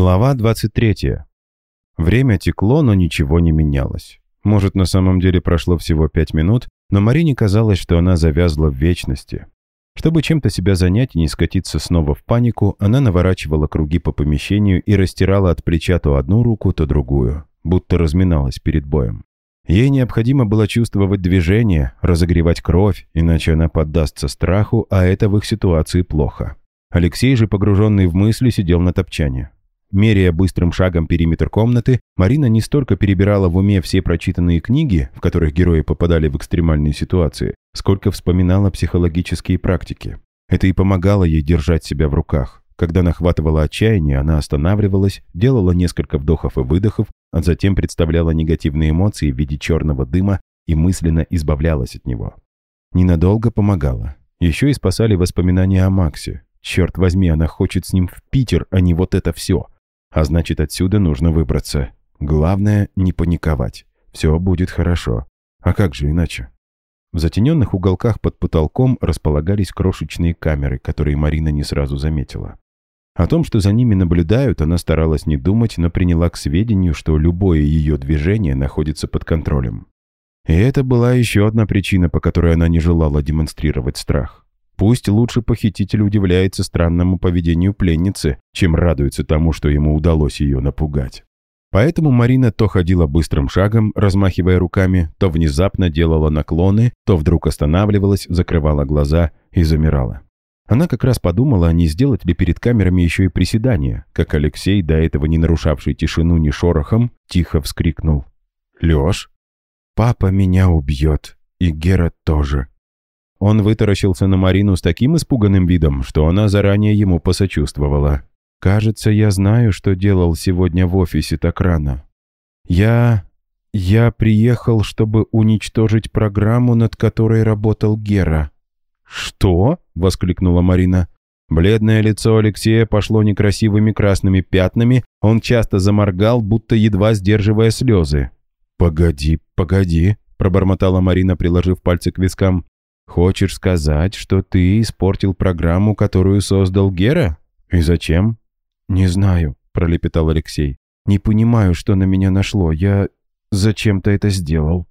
Глава 23. Время текло, но ничего не менялось. Может, на самом деле прошло всего 5 минут, но Марине казалось, что она завязла в вечности. Чтобы чем-то себя занять и не скатиться снова в панику, она наворачивала круги по помещению и растирала от плеча то одну руку, то другую, будто разминалась перед боем. Ей необходимо было чувствовать движение, разогревать кровь, иначе она поддастся страху, а это в их ситуации плохо. Алексей же, погруженный в мысли, сидел на топчане. Меряя быстрым шагом периметр комнаты, Марина не столько перебирала в уме все прочитанные книги, в которых герои попадали в экстремальные ситуации, сколько вспоминала психологические практики. Это и помогало ей держать себя в руках. Когда нахватывала отчаяние, она останавливалась, делала несколько вдохов и выдохов, а затем представляла негативные эмоции в виде черного дыма и мысленно избавлялась от него. Ненадолго помогала. Еще и спасали воспоминания о Максе. Черт возьми, она хочет с ним в Питер, а не вот это все. А значит, отсюда нужно выбраться. Главное, не паниковать. Все будет хорошо. А как же иначе? В затененных уголках под потолком располагались крошечные камеры, которые Марина не сразу заметила. О том, что за ними наблюдают, она старалась не думать, но приняла к сведению, что любое ее движение находится под контролем. И это была еще одна причина, по которой она не желала демонстрировать страх. Пусть лучше похититель удивляется странному поведению пленницы, чем радуется тому, что ему удалось ее напугать. Поэтому Марина то ходила быстрым шагом, размахивая руками, то внезапно делала наклоны, то вдруг останавливалась, закрывала глаза и замирала. Она как раз подумала, а не сделать ли перед камерами еще и приседания, как Алексей, до этого не нарушавший тишину ни шорохом, тихо вскрикнул. «Лёш, папа меня убьет, и Гера тоже». Он вытаращился на Марину с таким испуганным видом, что она заранее ему посочувствовала. «Кажется, я знаю, что делал сегодня в офисе так рано. Я приехал, чтобы уничтожить программу, над которой работал Гера». «Что?» — воскликнула Марина. Бледное лицо Алексея пошло некрасивыми красными пятнами, он часто заморгал, будто едва сдерживая слезы. «Погоди», — пробормотала Марина, приложив пальцы к вискам. «Хочешь сказать, что ты испортил программу, которую создал Гера? И зачем?» «Не знаю», — пролепетал Алексей. «Не понимаю, что на меня нашло. Я зачем-то это сделал».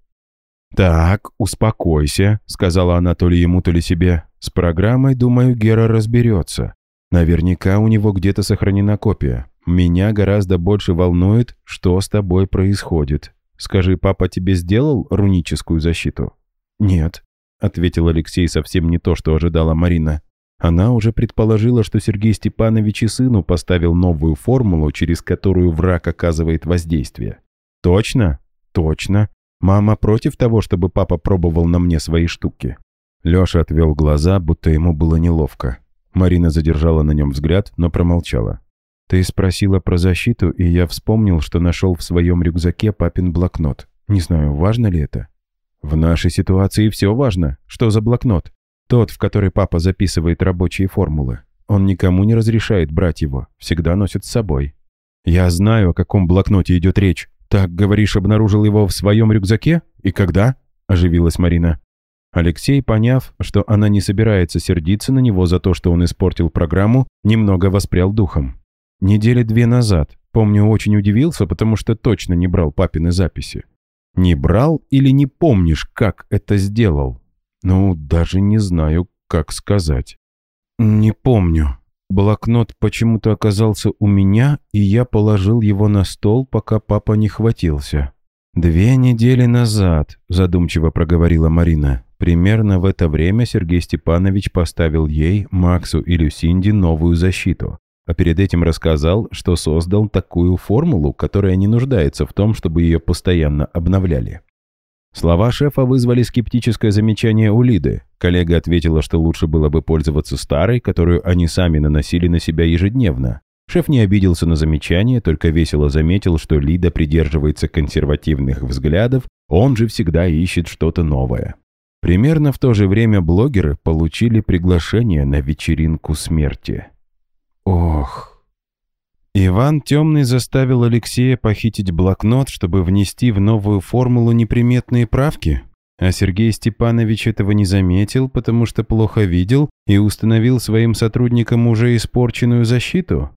«Так, успокойся», — сказала она то ли ему, то ли себе. «С программой, думаю, Гера разберется. Наверняка у него где-то сохранена копия. Меня гораздо больше волнует, что с тобой происходит. Скажи, папа тебе сделал руническую защиту?» «Нет», — ответил Алексей совсем не то, что ожидала Марина. Она уже предположила, что Сергей Степанович и сыну поставил новую формулу, через которую враг оказывает воздействие. «Точно?» «Точно. Мама против того, чтобы папа пробовал на мне свои штуки?» Леша отвел глаза, будто ему было неловко. Марина задержала на нем взгляд, но промолчала. «Ты спросила про защиту, и я вспомнил, что нашел в своем рюкзаке папин блокнот. Не знаю, важно ли это?» «В нашей ситуации все важно. Что за блокнот?» «Тот, в который папа записывает рабочие формулы. Он никому не разрешает брать его, всегда носит с собой». «Я знаю, о каком блокноте идет речь. Так, говоришь, обнаружил его в своем рюкзаке? И когда?» – оживилась Марина. Алексей, поняв, что она не собирается сердиться на него за то, что он испортил программу, немного воспрял духом. «Недели 2 назад. Помню, очень удивился, потому что точно не брал папины записи». «Не брал или не помнишь, как это сделал?» «Ну, даже не знаю, как сказать». «Не помню. Блокнот почему-то оказался у меня, и я положил его на стол, пока папа не хватился». 2 недели назад», — задумчиво проговорила Марина. «Примерно в это время Сергей Степанович поставил ей, Максу и Люсинде новую защиту. А перед этим рассказал, что создал такую формулу, которая не нуждается в том, чтобы ее постоянно обновляли». Слова шефа вызвали скептическое замечание у Лиды. Коллега ответила, что лучше было бы пользоваться старой, которую они сами наносили на себя ежедневно. Шеф не обиделся на замечание, только весело заметил, что Лида придерживается консервативных взглядов, он же всегда ищет что-то новое. Примерно в то же время блогеры получили приглашение на вечеринку смерти. Ох. Иван Темный заставил Алексея похитить блокнот, чтобы внести в новую формулу неприметные правки, а Сергей Степанович этого не заметил, потому что плохо видел и установил своим сотрудникам уже испорченную защиту.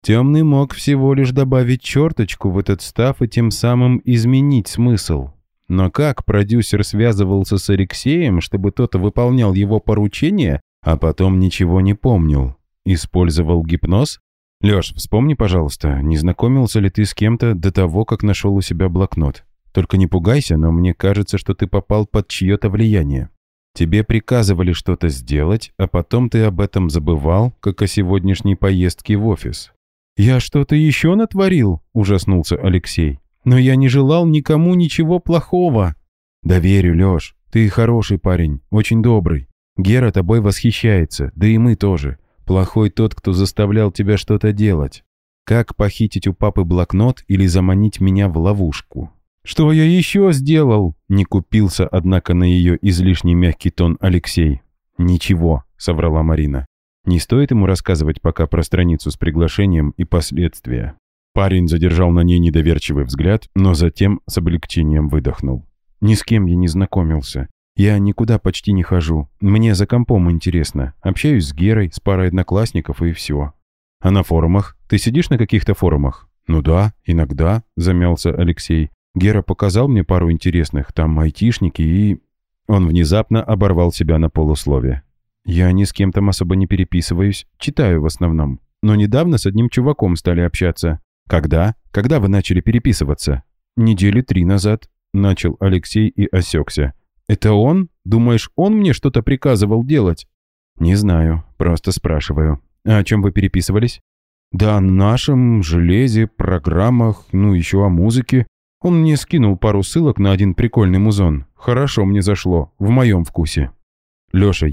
Темный мог всего лишь добавить черточку в этот став и тем самым изменить смысл. Но как продюсер связывался с Алексеем, чтобы тот выполнял его поручения, а потом ничего не помнил? Использовал гипноз? Лёш, вспомни, пожалуйста, не знакомился ли ты с кем-то до того, как нашел у себя блокнот? Только не пугайся, но мне кажется, что ты попал под чье-то влияние. Тебе приказывали что-то сделать, а потом ты об этом забывал, как о сегодняшней поездке в офис. «Я что-то еще натворил?» – ужаснулся Алексей. «Но я не желал никому ничего плохого». «Да верю, Лёш, ты хороший парень, очень добрый. Гера тобой восхищается, да и мы тоже. Плохой тот, кто заставлял тебя что-то делать. Как похитить у папы блокнот или заманить меня в ловушку?» «Что я еще сделал?» – не купился, однако, на ее излишне мягкий тон Алексей. «Ничего», – соврала Марина. «Не стоит ему рассказывать пока про страницу с приглашением и последствия». Парень задержал на ней недоверчивый взгляд, но затем с облегчением выдохнул. «Ни с кем я не знакомился. Я никуда почти не хожу. Мне за компом интересно. Общаюсь с Герой, с парой одноклассников и все». «А на форумах? Ты сидишь на каких-то форумах?» «Ну да, иногда», — замялся Алексей. «Гера показал мне пару интересных, там айтишники и...» Он внезапно оборвал себя на полуслове. «Я ни с кем там особо не переписываюсь, читаю в основном. Но недавно с одним чуваком стали общаться». «Когда? Когда вы начали переписываться?» 3 недели назад», — начал Алексей и осекся. «Это он? Думаешь, он мне что-то приказывал делать?» «Не знаю, просто спрашиваю. А о чем вы переписывались?» «Да о нашем железе, программах, ну еще о музыке. Он мне скинул пару ссылок на один прикольный музон. Хорошо мне зашло, в моем вкусе». «Леша,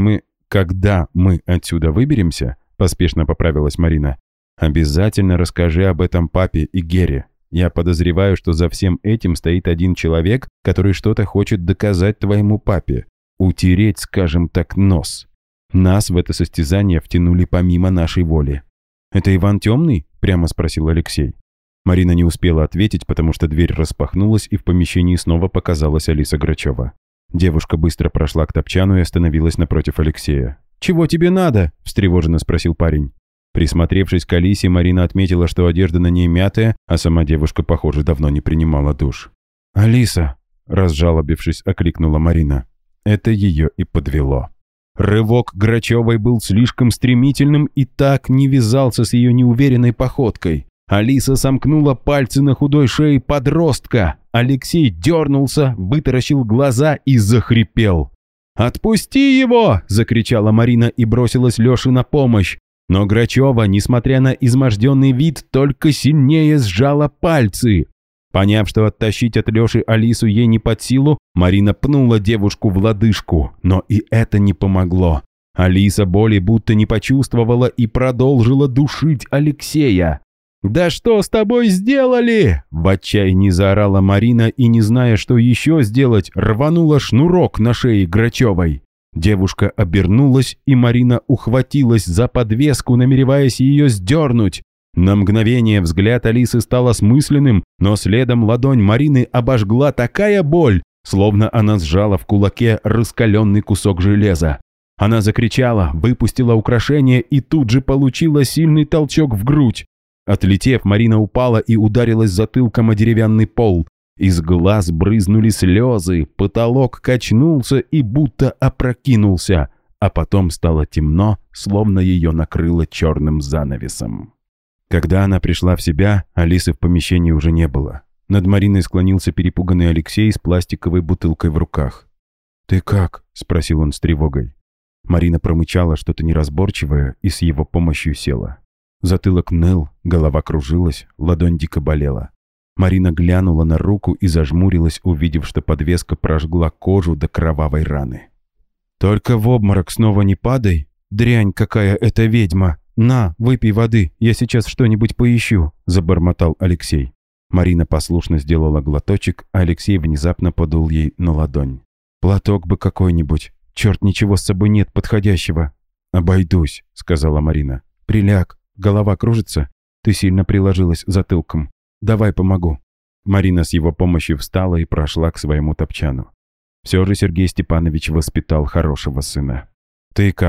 когда мы отсюда выберемся», — поспешно поправилась Марина, «обязательно расскажи об этом папе и Гере. Я подозреваю, что за всем этим стоит один человек, который что-то хочет доказать твоему папе. Утереть, скажем так, нос. Нас в это состязание втянули помимо нашей воли». «Это Иван Темный?» — прямо спросил Алексей. Марина не успела ответить, потому что дверь распахнулась, и в помещении снова показалась Алиса Грачева. Девушка быстро прошла к топчану и остановилась напротив Алексея. «Чего тебе надо?» — встревоженно спросил парень. Присмотревшись к Алисе, Марина отметила, что одежда на ней мятая, а сама девушка, похоже, давно не принимала душ. «Алиса!» — разжалобившись, окликнула Марина. Это ее и подвело. Рывок Грачевой был слишком стремительным и так не вязался с ее неуверенной походкой. Алиса сомкнула пальцы на худой шее подростка. Алексей дернулся, вытаращил глаза и захрипел. «Отпусти его!» — закричала Марина и бросилась Леше на помощь. Но Грачева, несмотря на изможденный вид, только сильнее сжала пальцы. Поняв, что оттащить от Леши Алису ей не под силу, Марина пнула девушку в лодыжку, но и это не помогло. Алиса боли будто не почувствовала и продолжила душить Алексея. «Да что с тобой сделали?» – в отчаянии заорала Марина и, не зная, что еще сделать, рванула шнурок на шее Грачевой. Девушка обернулась, и Марина ухватилась за подвеску, намереваясь ее сдернуть. На мгновение взгляд Алисы стал осмысленным, но следом ладонь Марины обожгла такая боль, словно она сжала в кулаке раскаленный кусок железа. Она закричала, выпустила украшение и тут же получила сильный толчок в грудь. Отлетев, Марина упала и ударилась затылком о деревянный пол. Из глаз брызнули слезы, потолок качнулся и будто опрокинулся, а потом стало темно, словно ее накрыло черным занавесом. Когда она пришла в себя, Алисы в помещении уже не было. Над Мариной склонился перепуганный Алексей с пластиковой бутылкой в руках. «Ты как?» — спросил он с тревогой. Марина промычала что-то неразборчивое и с его помощью села. Затылок ныл, голова кружилась, ладонь дико болела. Марина глянула на руку и зажмурилась, увидев, что подвеска прожгла кожу до кровавой раны. «Только в обморок снова не падай, дрянь какая эта ведьма! На, выпей воды, я сейчас что-нибудь поищу», — забормотал Алексей. Марина послушно сделала глоточек, а Алексей внезапно подул ей на ладонь. «Платок бы какой-нибудь, черт, ничего с собой нет подходящего». «Обойдусь», — сказала Марина. «Приляг, голова кружится, ты сильно приложилась затылком. Давай помогу». Марина с его помощью встала и прошла к своему топчану. Все же Сергей Степанович воспитал хорошего сына. «Ты как?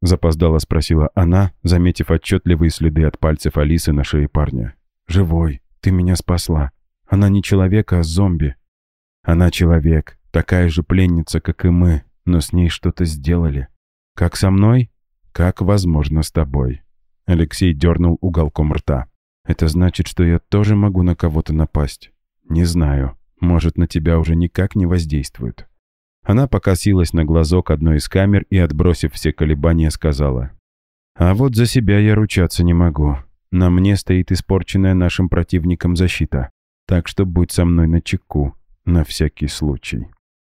запоздало спросила она, заметив отчетливые следы от пальцев Алисы на шее парня. «Живой, ты меня спасла. Она не человек, а зомби». «Она человек, такая же пленница, как и мы, но с ней что-то сделали. Как со мной? Как, возможно, с тобой». Алексей дернул уголком рта. «Это значит, что я тоже могу на кого-то напасть? Не знаю. Может, на тебя уже никак не воздействует». Она покосилась на глазок одной из камер и, отбросив все колебания, сказала: «А вот за себя я ручаться не могу. На мне стоит испорченная нашим противником защита. Так что будь со мной начеку, на всякий случай».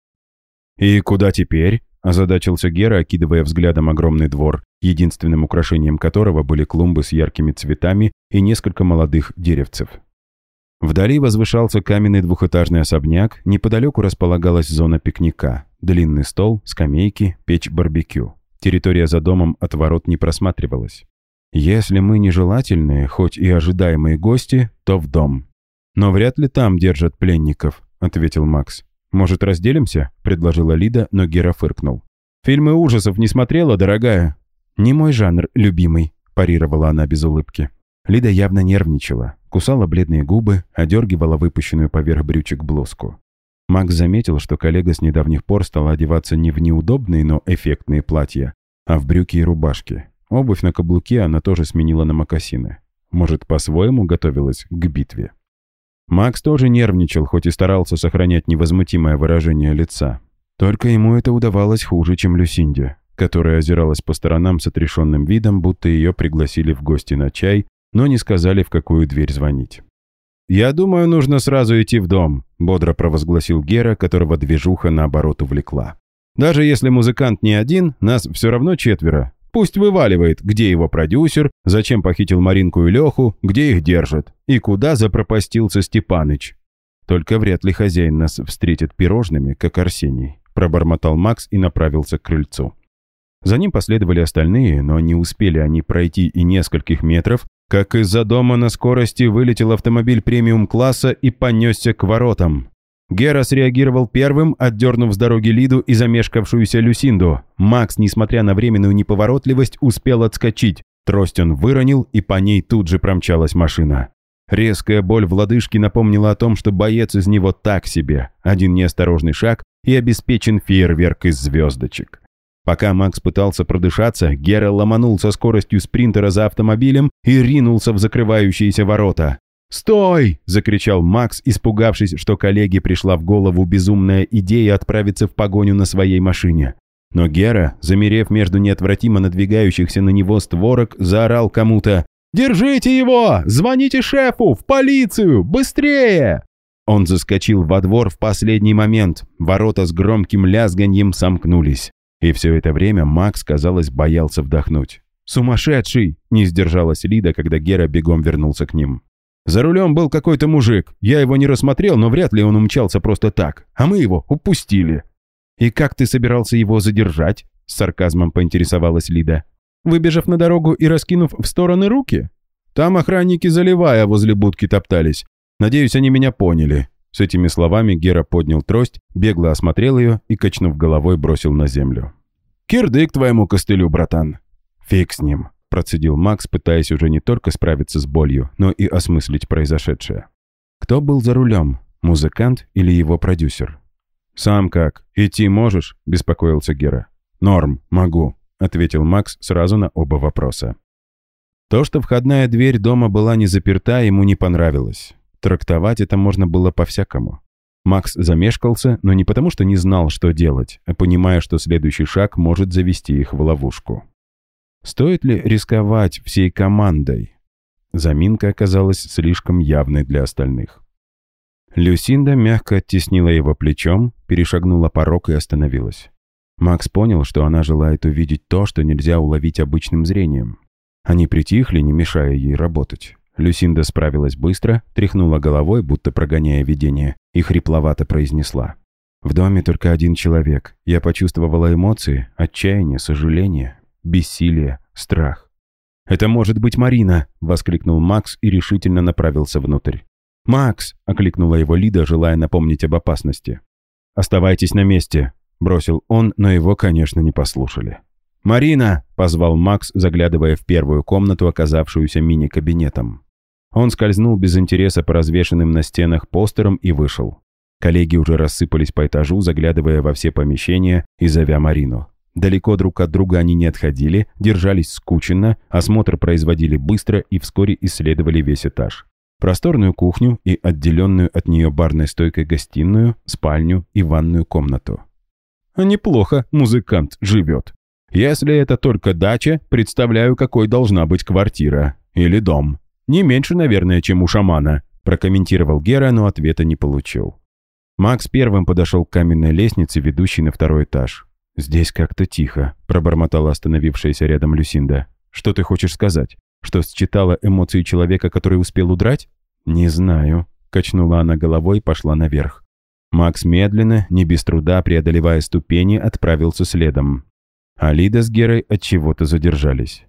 «И куда теперь?» – озадачился Гера, окидывая взглядом огромный двор, единственным украшением которого были клумбы с яркими цветами и несколько молодых деревцев. Вдали возвышался каменный двухэтажный особняк, неподалеку располагалась зона пикника, длинный стол, скамейки, печь барбекю. Территория за домом от ворот не просматривалась. «Если мы нежелательные, хоть и ожидаемые гости, то в дом». «Но вряд ли там держат пленников», — ответил Макс. «Может, разделимся?» — предложила Лида, но Гера фыркнул. «Фильмы ужасов не смотрела, дорогая?» «Не мой жанр, любимый», — парировала она без улыбки. Лида явно нервничала, кусала бледные губы, одергивала выпущенную поверх брючек блузку. Макс заметил, что коллега с недавних пор стала одеваться не в неудобные, но эффектные платья, а в брюки и рубашки. Обувь на каблуке она тоже сменила на мокасины. Может, по-своему готовилась к битве. Макс тоже нервничал, хоть и старался сохранять невозмутимое выражение лица. Только ему это удавалось хуже, чем Люсинде, которая озиралась по сторонам с отрешенным видом, будто ее пригласили в гости на чай, но не сказали, в какую дверь звонить. «Я думаю, нужно сразу идти в дом», — бодро провозгласил Гера, которого движуха, наоборот, увлекла. «Даже если музыкант не один, нас все равно четверо. Пусть вываливает, где его продюсер, зачем похитил Маринку и Леху, где их держат, и куда запропастился Степаныч. Только вряд ли хозяин нас встретит пирожными, как Арсений», — пробормотал Макс и направился к крыльцу. За ним последовали остальные, но не успели они пройти и нескольких метров, как из-за дома на скорости вылетел автомобиль премиум-класса и понесся к воротам. Гера среагировал первым, отдернув с дороги Лиду и замешкавшуюся Люсинду. Макс, несмотря на временную неповоротливость, успел отскочить. Трость он выронил, и по ней тут же промчалась машина. Резкая боль в лодыжке напомнила о том, что боец из него так себе. Один неосторожный шаг, и обеспечен фейерверк из звездочек. Пока Макс пытался продышаться, Гера ломанул со скоростью спринтера за автомобилем и ринулся в закрывающиеся ворота. «Стой!» – закричал Макс, испугавшись, что коллеге пришла в голову безумная идея отправиться в погоню на своей машине. Но Гера, замерев между неотвратимо надвигающихся на него створок, заорал кому-то: «Держите его! Звоните шефу! В полицию! Быстрее!» Он заскочил во двор в последний момент. Ворота с громким лязганьем сомкнулись. И все это время Макс, казалось, боялся вдохнуть. «Сумасшедший!» – не сдержалась Лида, когда Гера бегом вернулся к ним. «За рулем был какой-то мужик. Я его не рассмотрел, но вряд ли он умчался просто так. А мы его упустили». «И как ты собирался его задержать?» – с сарказмом поинтересовалась Лида. «Выбежав на дорогу и раскинув в стороны руки? Там охранники заливая возле будки топтались. Надеюсь, они меня поняли». С этими словами Гера поднял трость, бегло осмотрел ее и, качнув головой, бросил на землю. «Кирдык твоему костылю, братан!» «Фиг с ним», – процедил Макс, пытаясь уже не только справиться с болью, но и осмыслить произошедшее. Кто был за рулем, музыкант или его продюсер? «Сам как? Идти можешь?» – беспокоился Гера. «Норм, могу», – ответил Макс сразу на оба вопроса. То, что входная дверь дома была не заперта, ему не понравилось. Трактовать это можно было по-всякому. Макс замешкался, но не потому, что не знал, что делать, а понимая, что следующий шаг может завести их в ловушку. Стоит ли рисковать всей командой? Заминка оказалась слишком явной для остальных. Люсинда мягко оттеснила его плечом, перешагнула порог и остановилась. Макс понял, что она желает увидеть то, что нельзя уловить обычным зрением. Они притихли, не мешая ей работать. Люсинда справилась быстро, тряхнула головой, будто прогоняя видение, и хрипловато произнесла: «В доме только один человек. Я почувствовала эмоции, отчаяние, сожаление, бессилие, страх». «Это может быть Марина!» – воскликнул Макс и решительно направился внутрь. «Макс!» – окликнула его Лида, желая напомнить об опасности. «Оставайтесь на месте!» – бросил он, но его, конечно, не послушали. «Марина!» – позвал Макс, заглядывая в первую комнату, оказавшуюся мини-кабинетом. Он скользнул без интереса по развешанным на стенах постерам и вышел. Коллеги уже рассыпались по этажу, заглядывая во все помещения и зовя Марину. Далеко друг от друга они не отходили, держались скученно, осмотр производили быстро и вскоре исследовали весь этаж. Просторную кухню и отделенную от нее барной стойкой гостиную, спальню и ванную комнату. А неплохо музыкант живет. Если это только дача, представляю, какой должна быть квартира. Или дом. Не меньше, наверное, чем у шамана, прокомментировал Гера, но ответа не получил. Макс первым подошел к каменной лестнице, ведущей на второй этаж. «Здесь как-то тихо», – пробормотала остановившаяся рядом Люсинда. «Что ты хочешь сказать? Что считала эмоции человека, который успел удрать?» «Не знаю», – качнула она головой и пошла наверх. Макс медленно, не без труда преодолевая ступени, отправился следом. А Лида с Герой от чего-то задержались.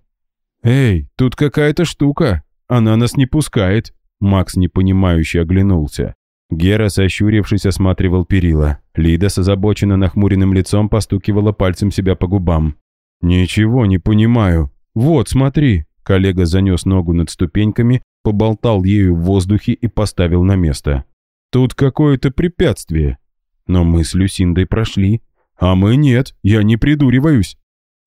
«Эй, тут какая-то штука! Она нас не пускает!» Макс непонимающе оглянулся. Гера, сощурившись, осматривал перила. Лида с озабоченно нахмуренным лицом постукивала пальцем себя по губам. «Ничего не понимаю. Вот, смотри!» Коллега занес ногу над ступеньками, поболтал ею в воздухе и поставил на место. «Тут какое-то препятствие. Но мы с Люсиндой прошли. А мы нет, я не придуриваюсь».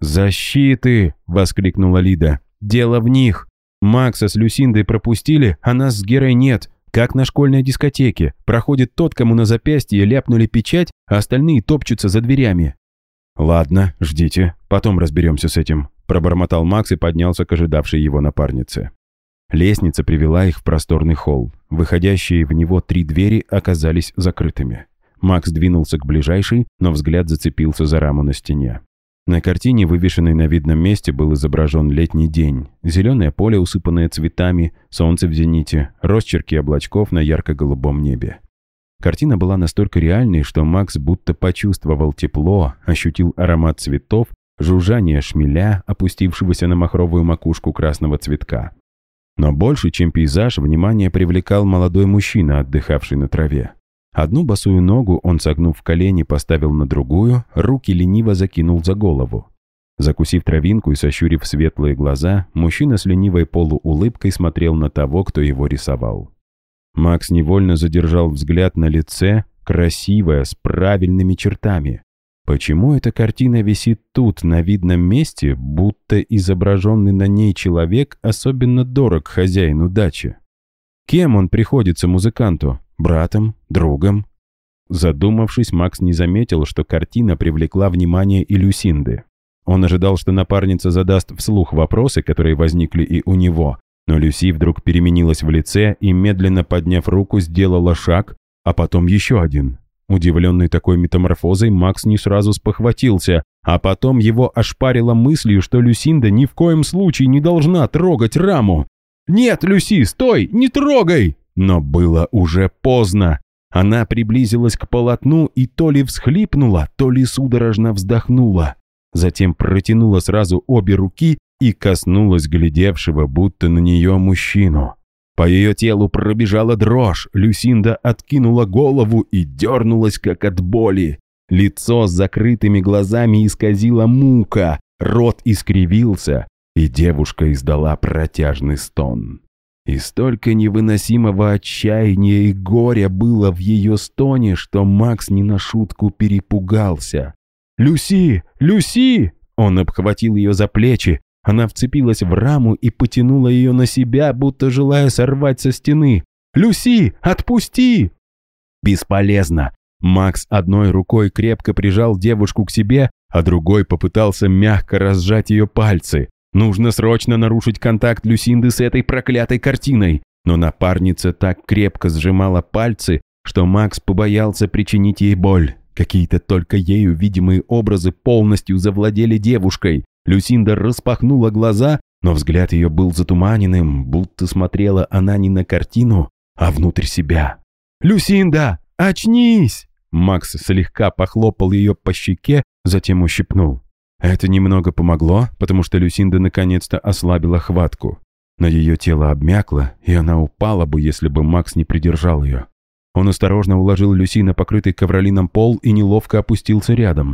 «Защиты!» — воскликнула Лида. «Дело в них. Макса с Люсиндой пропустили, а нас с Герой нет. Как на школьной дискотеке. Проходит тот, кому на запястье ляпнули печать, а остальные топчутся за дверями». «Ладно, ждите, потом разберемся с этим», – пробормотал Макс и поднялся к ожидавшей его напарнице. Лестница привела их в просторный холл. Выходящие в него 3 двери оказались закрытыми. Макс двинулся к ближайшей, но взгляд зацепился за раму на стене. На картине, вывешенной на видном месте, был изображен летний день. Зеленое поле, усыпанное цветами, солнце в зените, росчерки облачков на ярко-голубом небе. Картина была настолько реальной, что Макс будто почувствовал тепло, ощутил аромат цветов, жужжание шмеля, опустившегося на махровую макушку красного цветка. Но больше, чем пейзаж, внимание привлекал молодой мужчина, отдыхавший на траве. Одну босую ногу он, согнув колени, поставил на другую, руки лениво закинул за голову. Закусив травинку и сощурив светлые глаза, мужчина с ленивой полуулыбкой смотрел на того, кто его рисовал. Макс невольно задержал взгляд на лице, красивое, с правильными чертами. Почему эта картина висит тут, на видном месте, будто изображенный на ней человек особенно дорог хозяину дачи? Кем он приходится музыканту? Братом? Другом? Задумавшись, Макс не заметил, что картина привлекла внимание и Люсинды. Он ожидал, что напарница задаст вслух вопросы, которые возникли и у него, но Люси вдруг переменилась в лице и, медленно подняв руку, сделала шаг, а потом еще один. Удивленный такой метаморфозой, Макс не сразу спохватился, а потом его ошпарило мыслью, что Люсинда ни в коем случае не должна трогать раму. «Нет, Люси, стой! Не трогай!» Но было уже поздно. Она приблизилась к полотну и то ли всхлипнула, то ли судорожно вздохнула. Затем протянула сразу обе руки и коснулась глядевшего будто на нее мужчину. По ее телу пробежала дрожь, Люсинда откинула голову и дернулась, как от боли. Лицо с закрытыми глазами исказила мука, рот искривился, и девушка издала протяжный стон. И столько невыносимого отчаяния и горя было в ее стоне, что Макс не на шутку перепугался. «Люси! Люси!» Он обхватил ее за плечи. Она вцепилась в раму и потянула ее на себя, будто желая сорвать со стены. «Люси, отпусти!» Бесполезно. Макс одной рукой крепко прижал девушку к себе, а другой попытался мягко разжать ее пальцы. Нужно срочно нарушить контакт Люсинды с этой проклятой картиной. Но напарница так крепко сжимала пальцы, что Макс побоялся причинить ей боль. Какие-то только ею видимые образы полностью завладели девушкой. Люсинда распахнула глаза, но взгляд ее был затуманенным, будто смотрела она не на картину, а внутрь себя. «Люсинда, очнись!» Макс слегка похлопал ее по щеке, затем ущипнул. Это немного помогло, потому что Люсинда наконец-то ослабила хватку. Но ее тело обмякло, и она упала бы, если бы Макс не придержал ее. Он осторожно уложил Люси на покрытый ковролином пол и неловко опустился рядом.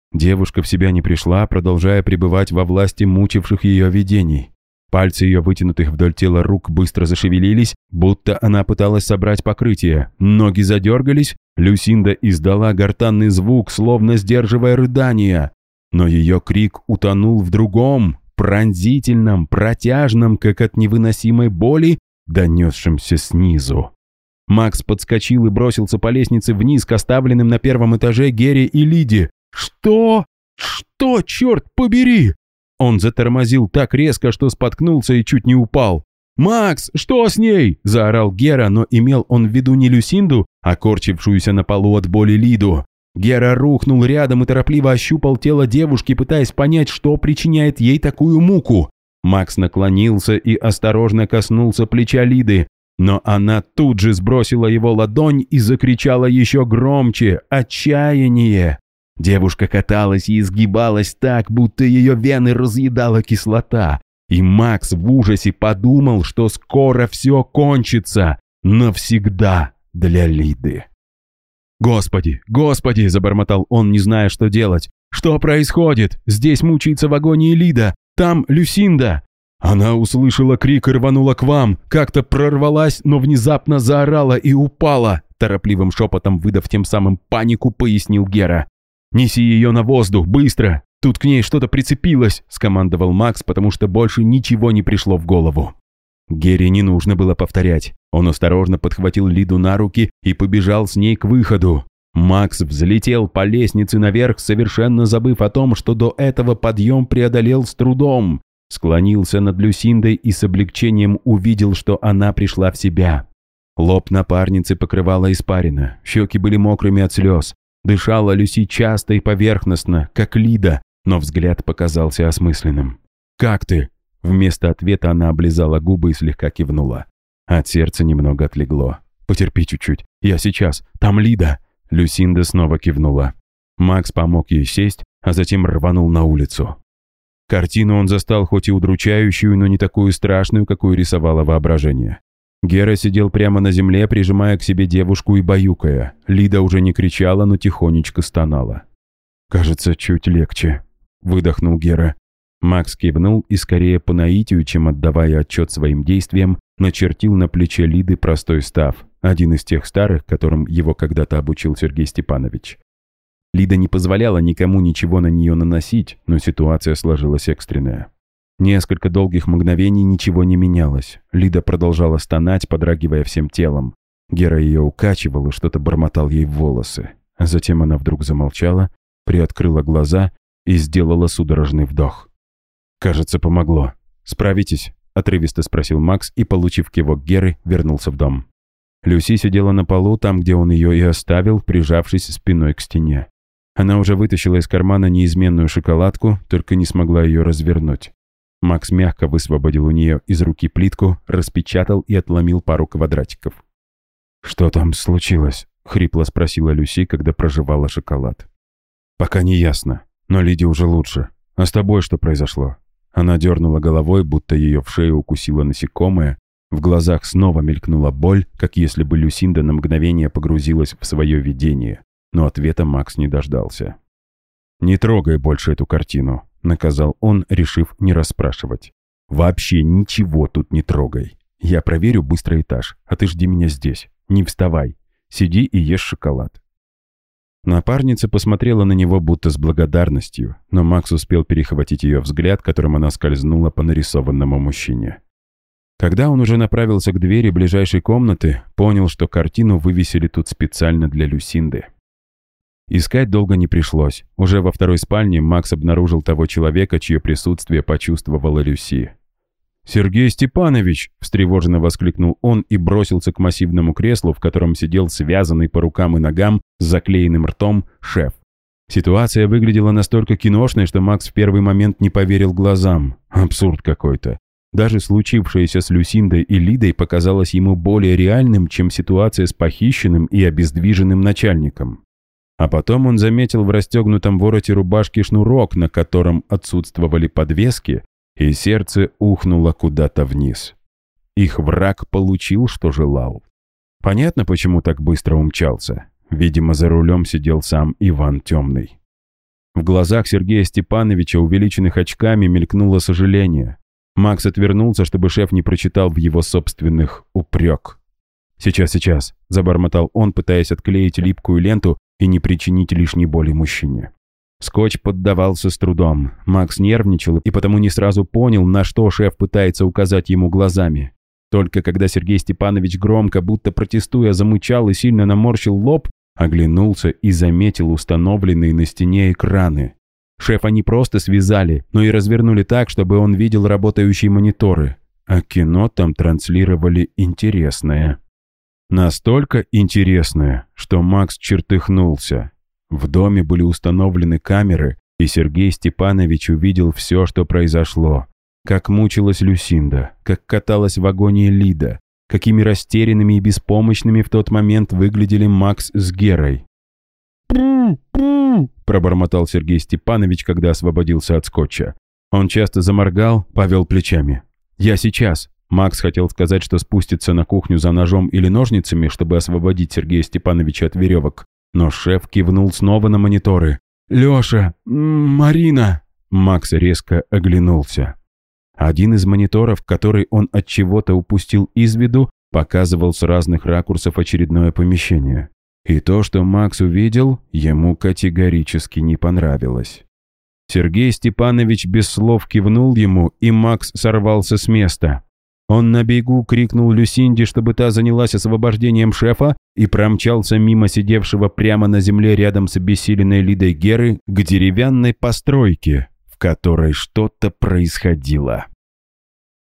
Девушка в себя не пришла, продолжая пребывать во власти мучивших ее видений. Пальцы ее вытянутых вдоль тела рук быстро зашевелились, будто она пыталась собрать покрытие. Ноги задергались, Люсинда издала гортанный звук, словно сдерживая рыдания. Но ее крик утонул в другом, пронзительном, протяжном, как от невыносимой боли, донесшемся снизу. Макс подскочил и бросился по лестнице вниз к оставленным на первом этаже Гере и Лиде. «Что? Что, черт побери?» Он затормозил так резко, что споткнулся и чуть не упал. «Макс, что с ней?» – заорал Гера, но имел он в виду не Люсинду, а корчившуюся на полу от боли Лиду. Гера рухнул рядом и торопливо ощупал тело девушки, пытаясь понять, что причиняет ей такую муку. Макс наклонился и осторожно коснулся плеча Лиды, но она тут же сбросила его ладонь и закричала еще громче: «Отчаяние!». Девушка каталась и изгибалась так, будто ее вены разъедала кислота. И Макс в ужасе подумал, что скоро все кончится. Навсегда для Лиды. «Господи, Господи!» – забормотал он, не зная, что делать. «Что происходит? Здесь мучается в агонии Лида. Там Люсинда!» Она услышала крик и рванула к вам. Как-то прорвалась, но внезапно заорала и упала. Торопливым шепотом, выдав тем самым панику, пояснил Гера. «Неси ее на воздух, быстро! Тут к ней что-то прицепилось!» – скомандовал Макс, потому что больше ничего не пришло в голову. Гере не нужно было повторять. Он осторожно подхватил Лиду на руки и побежал с ней к выходу. Макс взлетел по лестнице наверх, совершенно забыв о том, что до этого подъем преодолел с трудом. Склонился над Люсиндой и с облегчением увидел, что она пришла в себя. Лоб напарницы покрывала испарина, щеки были мокрыми от слез. Дышала Люси часто и поверхностно, как Лида, но взгляд показался осмысленным. «Как ты?» Вместо ответа она облизала губы и слегка кивнула. От сердца немного отлегло. «Потерпи чуть-чуть. Я сейчас. Там Лида!» Люсинда снова кивнула. Макс помог ей сесть, а затем рванул на улицу. Картину он застал хоть и удручающую, но не такую страшную, какую рисовало воображение. Гера сидел прямо на земле, прижимая к себе девушку и баюкая. Лида уже не кричала, но тихонечко стонала. «Кажется, чуть легче», — выдохнул Гера. Макс кивнул и скорее по наитию, чем отдавая отчет своим действиям, начертил на плече Лиды простой став, один из тех старых, которым его когда-то обучил Сергей Степанович. Лида не позволяла никому ничего на нее наносить, но ситуация сложилась экстренная. Несколько долгих мгновений ничего не менялось. Лида продолжала стонать, подрагивая всем телом. Гера ее укачивал и что-то бормотал ей в волосы. А затем она вдруг замолчала, приоткрыла глаза и сделала судорожный вдох. «Кажется, помогло. Справитесь?» – отрывисто спросил Макс и, получив кивок Геры, вернулся в дом. Люси сидела на полу, там, где он ее и оставил, прижавшись спиной к стене. Она уже вытащила из кармана неизменную шоколадку, только не смогла ее развернуть. Макс мягко высвободил у нее из руки плитку, распечатал и отломил пару квадратиков. «Что там случилось?» — хрипло спросила Люси, когда прожевала шоколад. «Пока не ясно, но Лиде уже лучше. А с тобой что произошло?» Она дернула головой, будто ее в шею укусило насекомое. В глазах снова мелькнула боль, как если бы Люсинда на мгновение погрузилась в свое видение. Но ответа Макс не дождался. «Не трогай больше эту картину», — наказал он, решив не расспрашивать. «Вообще ничего тут не трогай. Я проверю быстро этаж, а ты жди меня здесь. Не вставай. Сиди и ешь шоколад». Напарница посмотрела на него будто с благодарностью, но Макс успел перехватить ее взгляд, которым она скользнула по нарисованному мужчине. Когда он уже направился к двери ближайшей комнаты, понял, что картину вывесили тут специально для Люсинды. Искать долго не пришлось. Уже во второй спальне Макс обнаружил того человека, чье присутствие почувствовала Люси. «Сергей Степанович!» – встревоженно воскликнул он и бросился к массивному креслу, в котором сидел связанный по рукам и ногам с заклеенным ртом шеф. Ситуация выглядела настолько киношной, что Макс в первый момент не поверил глазам. Абсурд какой-то. Даже случившееся с Люсиндой и Лидой показалось ему более реальным, чем ситуация с похищенным и обездвиженным начальником. А потом он заметил в расстегнутом вороте рубашки шнурок, на котором отсутствовали подвески, и сердце ухнуло куда-то вниз. Их враг получил, что желал. Понятно, почему так быстро умчался. Видимо, за рулем сидел сам Иван Темный. В глазах Сергея Степановича, увеличенных очками, мелькнуло сожаление. Макс отвернулся, чтобы шеф не прочитал в его собственных упрек. «Сейчас», – забормотал он, пытаясь отклеить липкую ленту и не причинить лишней боли мужчине. Скотч поддавался с трудом. Макс нервничал и потому не сразу понял, на что шеф пытается указать ему глазами. Только когда Сергей Степанович громко, будто протестуя, замычал и сильно наморщил лоб, оглянулся и заметил установленные на стене экраны. Шефа не просто связали, но и развернули так, чтобы он видел работающие мониторы. А кино там транслировали интересное. Настолько интересное, что Макс чертыхнулся. В доме были установлены камеры, и Сергей Степанович увидел все, что произошло. Как мучилась Люсинда, как каталась в агонии Лида, какими растерянными и беспомощными в тот момент выглядели Макс с Герой. Пробормотал Сергей Степанович, когда освободился от скотча. Он часто заморгал, повел плечами. «Я сейчас». Макс хотел сказать, что спустится на кухню за ножом или ножницами, чтобы освободить Сергея Степановича от веревок. Но шеф кивнул снова на мониторы. «Леша! Марина!» Макс резко оглянулся. Один из мониторов, который он от чего-то упустил из виду, показывал с разных ракурсов очередное помещение. И то, что Макс увидел, ему категорически не понравилось. Сергей Степанович без слов кивнул ему, и Макс сорвался с места. Он на бегу крикнул Люсинде, чтобы та занялась освобождением шефа, и промчался мимо сидевшего прямо на земле рядом с обессиленной Лидой Геры к деревянной постройке, в которой что-то происходило.